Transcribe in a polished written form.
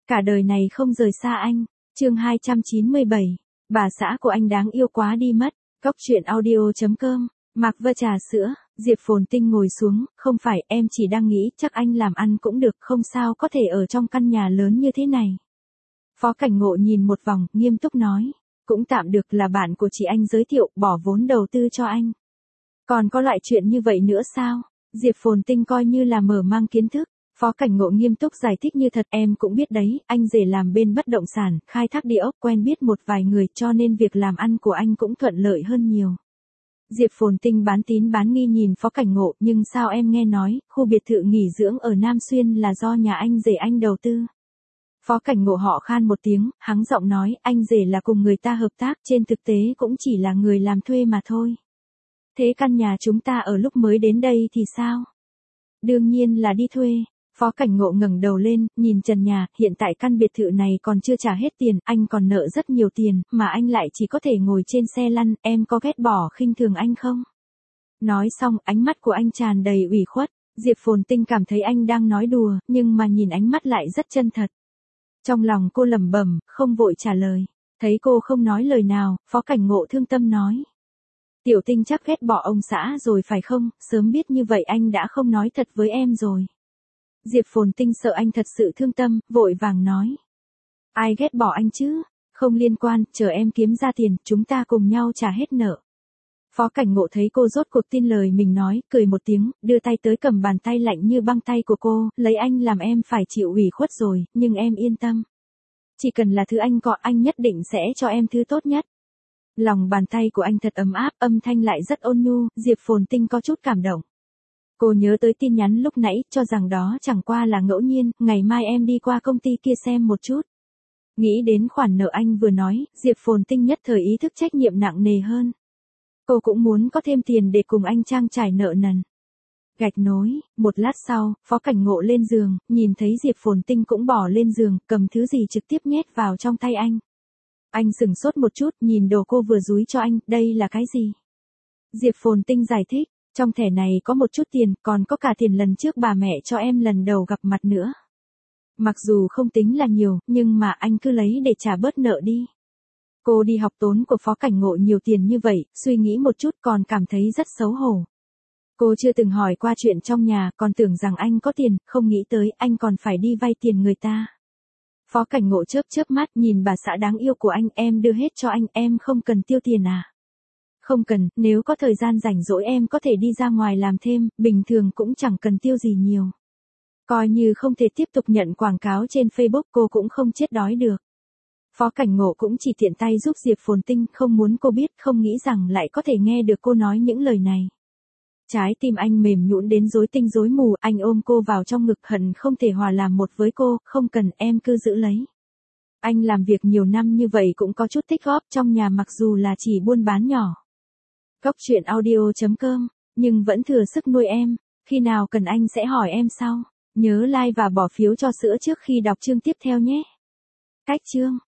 Cả đời này không rời xa anh. Chương 297. Bà xã của anh đáng yêu quá đi mất. Góc truyện audio.com. Mạc Vơ trà sữa. Diệp Phồn Tinh ngồi xuống, không phải em chỉ đang nghĩ chắc anh làm ăn cũng được, không sao có thể ở trong căn nhà lớn như thế này. Phó Cảnh Ngộ nhìn một vòng, nghiêm túc nói. Cũng tạm được, là bạn của chị anh giới thiệu, bỏ vốn đầu tư cho anh. Còn có loại chuyện như vậy nữa sao? Diệp Phồn Tinh coi như là mở mang kiến thức. Phó Cảnh Ngộ nghiêm túc giải thích như thật, em cũng biết đấy, anh rể làm bên bất động sản, khai thác địa ốc, quen biết một vài người, cho nên việc làm ăn của anh cũng thuận lợi hơn nhiều. Diệp Phồn Tinh bán tín bán nghi nhìn Phó Cảnh Ngộ, nhưng sao em nghe nói, khu biệt thự nghỉ dưỡng ở Nam Xuyên là do nhà anh rể anh đầu tư. Phó Cảnh Ngộ họ khan một tiếng, hắng giọng nói, anh rể là cùng người ta hợp tác, trên thực tế cũng chỉ là người làm thuê mà thôi. Thế căn nhà chúng ta ở lúc mới đến đây thì sao? Đương nhiên là đi thuê. Phó Cảnh Ngộ ngẩng đầu lên, nhìn trần nhà, hiện tại căn biệt thự này còn chưa trả hết tiền, anh còn nợ rất nhiều tiền, mà anh lại chỉ có thể ngồi trên xe lăn, em có ghét bỏ khinh thường anh không? Nói xong, ánh mắt của anh tràn đầy ủy khuất, Diệp Phồn Tinh cảm thấy anh đang nói đùa, nhưng mà nhìn ánh mắt lại rất chân thật. Trong lòng cô lẩm bẩm, không vội trả lời, thấy cô không nói lời nào, Phó Cảnh Ngộ thương tâm nói. Tiểu Tinh chắc ghét bỏ ông xã rồi phải không, sớm biết như vậy anh đã không nói thật với em rồi. Diệp Phồn Tinh sợ anh thật sự thương tâm, vội vàng nói. Ai ghét bỏ anh chứ, không liên quan, chờ em kiếm ra tiền, chúng ta cùng nhau trả hết nợ. Phó Cảnh Ngộ thấy cô rốt cuộc tin lời mình nói, cười một tiếng, đưa tay tới cầm bàn tay lạnh như băng tay của cô, lấy anh làm em phải chịu ủy khuất rồi, nhưng em yên tâm. Chỉ cần là thứ anh có, anh nhất định sẽ cho em thứ tốt nhất. Lòng bàn tay của anh thật ấm áp, âm thanh lại rất ôn nhu, Diệp Phồn Tinh có chút cảm động. Cô nhớ tới tin nhắn lúc nãy, cho rằng đó chẳng qua là ngẫu nhiên, ngày mai em đi qua công ty kia xem một chút. Nghĩ đến khoản nợ anh vừa nói, Diệp Phồn Tinh nhất thời ý thức trách nhiệm nặng nề hơn. Cô cũng muốn có thêm tiền để cùng anh trang trải nợ nần. Gạch nối, một lát sau, Phó Cảnh Ngộ lên giường, nhìn thấy Diệp Phồn Tinh cũng bỏ lên giường, cầm thứ gì trực tiếp nhét vào trong tay anh. Anh sửng sốt một chút, nhìn đồ cô vừa dúi cho anh, đây là cái gì? Diệp Phồn Tinh giải thích, trong thẻ này có một chút tiền, còn có cả tiền lần trước bà mẹ cho em lần đầu gặp mặt nữa. Mặc dù không tính là nhiều, nhưng mà anh cứ lấy để trả bớt nợ đi. Cô đi học tốn của Phó Cảnh Ngộ nhiều tiền như vậy, suy nghĩ một chút còn cảm thấy rất xấu hổ. Cô chưa từng hỏi qua chuyện trong nhà, còn tưởng rằng anh có tiền, không nghĩ tới anh còn phải đi vay tiền người ta. Phó Cảnh Ngộ chớp chớp mắt, nhìn bà xã đáng yêu của anh, em đưa hết cho anh, em không cần tiêu tiền à? Không cần, nếu có thời gian rảnh rỗi em có thể đi ra ngoài làm thêm, bình thường cũng chẳng cần tiêu gì nhiều. Coi như không thể tiếp tục nhận quảng cáo trên Facebook, cô cũng không chết đói được. Phó Cảnh Ngộ cũng chỉ tiện tay giúp Diệp Phồn Tinh, không muốn cô biết, không nghĩ rằng lại có thể nghe được cô nói những lời này. Trái tim anh mềm nhũn đến rối tinh rối mù, anh ôm cô vào trong ngực, hận không thể hòa làm một với cô, không cần, em cứ giữ lấy. Anh làm việc nhiều năm như vậy cũng có chút tích góp trong nhà, mặc dù là chỉ buôn bán nhỏ. Góc truyện audio.com, nhưng vẫn thừa sức nuôi em, khi nào cần anh sẽ hỏi em sau. Nhớ like và bỏ phiếu cho sữa trước khi đọc chương tiếp theo nhé. Cách chương